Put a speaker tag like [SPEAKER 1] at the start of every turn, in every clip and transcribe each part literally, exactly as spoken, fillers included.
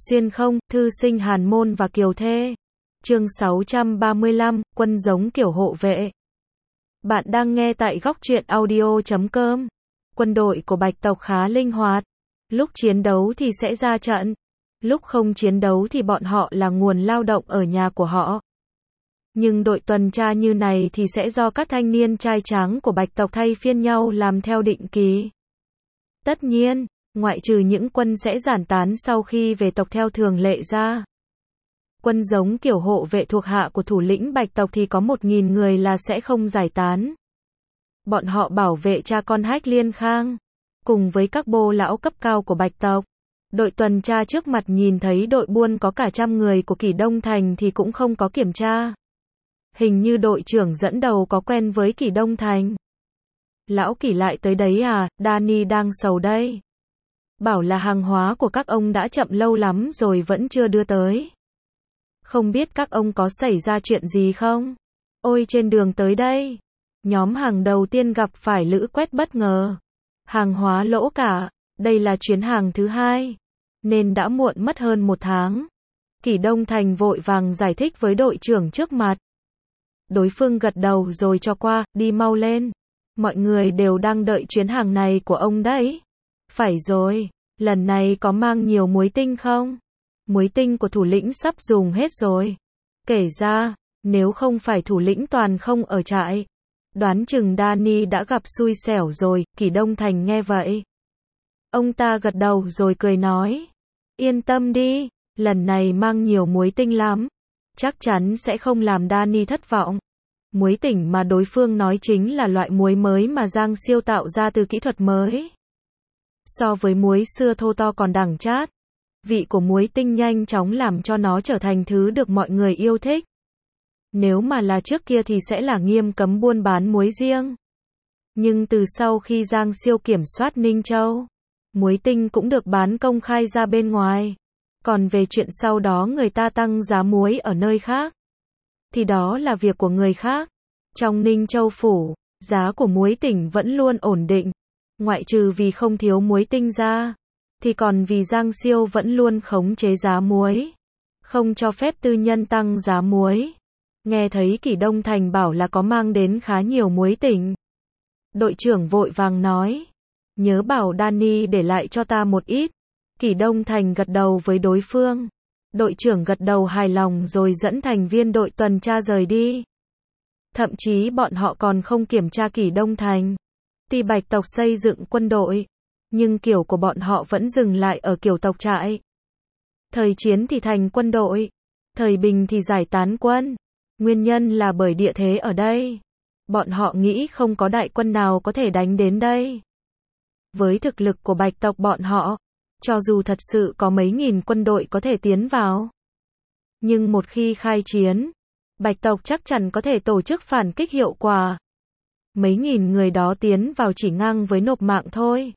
[SPEAKER 1] Xuyên không, thư sinh hàn môn và kiều thê. Chương sáu trăm ba mươi lăm, quân giống kiểu hộ vệ. Bạn đang nghe tại góc truyện audio chấm com. Quân đội của Bạch tộc khá linh hoạt. Lúc chiến đấu thì sẽ ra trận. Lúc không chiến đấu thì bọn họ là nguồn lao động ở nhà của họ. Nhưng đội tuần tra như này thì sẽ do các thanh niên trai tráng của Bạch tộc thay phiên nhau làm theo định kỳ. Tất nhiên, ngoại trừ những quân sẽ giản tán sau khi về tộc theo thường lệ ra. Quân giống kiểu hộ vệ thuộc hạ của thủ lĩnh Bạch tộc thì có một nghìn người là sẽ không giải tán. Bọn họ bảo vệ cha con Hách Liên Khang, cùng với các bô lão cấp cao của Bạch tộc. Đội tuần tra trước mặt nhìn thấy đội buôn có cả trăm người của Kỷ Đông Thành thì cũng không có kiểm tra. Hình như đội trưởng dẫn đầu có quen với Kỷ Đông Thành. Lão Kỷ lại tới đấy à, Danny đang sầu đây. Bảo là hàng hóa của các ông đã chậm lâu lắm rồi vẫn chưa đưa tới. Không biết các ông có xảy ra chuyện gì không? Ôi trên đường tới đây, nhóm hàng đầu tiên gặp phải lữ quét bất ngờ. Hàng hóa lỗ cả, đây là chuyến hàng thứ hai, nên đã muộn mất hơn một tháng. Kỷ Đông Thành vội vàng giải thích với đội trưởng trước mặt. Đối phương gật đầu rồi cho qua, đi mau lên. Mọi người đều đang đợi chuyến hàng này của ông đấy. Phải rồi, lần này có mang nhiều muối tinh không? Muối tinh của thủ lĩnh sắp dùng hết rồi. Kể ra, nếu không phải thủ lĩnh toàn không ở trại, đoán chừng Danny đã gặp xui xẻo rồi. Kỷ Đông Thành nghe vậy, ông ta gật đầu rồi cười nói. Yên tâm đi, lần này mang nhiều muối tinh lắm. Chắc chắn sẽ không làm Danny thất vọng. Muối tỉnh mà đối phương nói chính là loại muối mới mà Giang Siêu tạo ra từ kỹ thuật mới. So với muối xưa thô to còn đẳng chát. Vị của muối tinh nhanh chóng làm cho nó trở thành thứ được mọi người yêu thích. Nếu mà là trước kia thì sẽ là nghiêm cấm buôn bán muối riêng. Nhưng từ sau khi Giang Siêu kiểm soát Ninh Châu, muối tinh cũng được bán công khai ra bên ngoài. Còn về chuyện sau đó người ta tăng giá muối ở nơi khác, thì đó là việc của người khác. Trong Ninh Châu phủ, giá của muối tỉnh vẫn luôn ổn định. Ngoại trừ vì không thiếu muối tinh ra, thì còn vì Giang Siêu vẫn luôn khống chế giá muối, không cho phép tư nhân tăng giá muối. Nghe thấy Kỷ Đông Thành bảo là có mang đến khá nhiều muối tỉnh, đội trưởng vội vàng nói, nhớ bảo Danny để lại cho ta một ít. Kỷ Đông Thành gật đầu với đối phương. Đội trưởng gật đầu hài lòng rồi dẫn thành viên đội tuần tra rời đi. Thậm chí bọn họ còn không kiểm tra Kỷ Đông Thành. Tuy Bạch tộc xây dựng quân đội, nhưng kiểu của bọn họ vẫn dừng lại ở kiểu tộc trại. Thời chiến thì thành quân đội, thời bình thì giải tán quân. Nguyên nhân là bởi địa thế ở đây. Bọn họ nghĩ không có đại quân nào có thể đánh đến đây. Với thực lực của Bạch tộc bọn họ, cho dù thật sự có mấy nghìn quân đội có thể tiến vào, nhưng một khi khai chiến, Bạch tộc chắc chắn có thể tổ chức phản kích hiệu quả. Mấy nghìn người đó tiến vào chỉ ngang với nộp mạng thôi.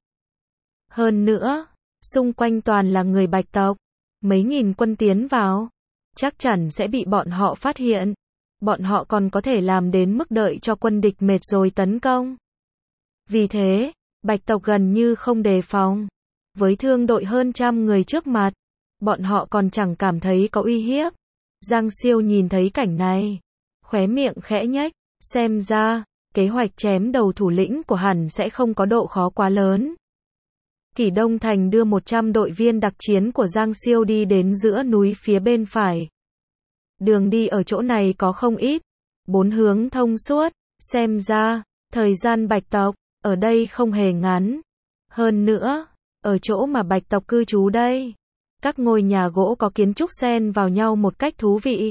[SPEAKER 1] Hơn nữa, xung quanh toàn là người Bạch tộc. Mấy nghìn quân tiến vào, chắc chắn sẽ bị bọn họ phát hiện. Bọn họ còn có thể làm đến mức đợi cho quân địch mệt rồi tấn công. Vì thế, Bạch tộc gần như không đề phòng. Với thương đội hơn trăm người trước mặt, bọn họ còn chẳng cảm thấy có uy hiếp. Giang Siêu nhìn thấy cảnh này, khóe miệng khẽ nhếch, xem ra, kế hoạch chém đầu thủ lĩnh của hẳn sẽ không có độ khó quá lớn. Kỷ Đông Thành đưa một trăm đội viên đặc chiến của Giang Siêu đi đến giữa núi phía bên phải. Đường đi ở chỗ này có không ít, bốn hướng thông suốt, xem ra, thời gian Bạch tộc ở đây không hề ngắn. Hơn nữa, ở chỗ mà Bạch tộc cư trú đây, các ngôi nhà gỗ có kiến trúc xen vào nhau một cách thú vị.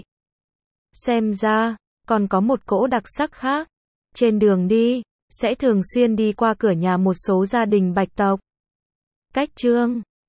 [SPEAKER 1] Xem ra, còn có một cỗ đặc sắc khác. Trên đường đi, sẽ thường xuyên đi qua cửa nhà một số gia đình Bạch tộc. Cách chương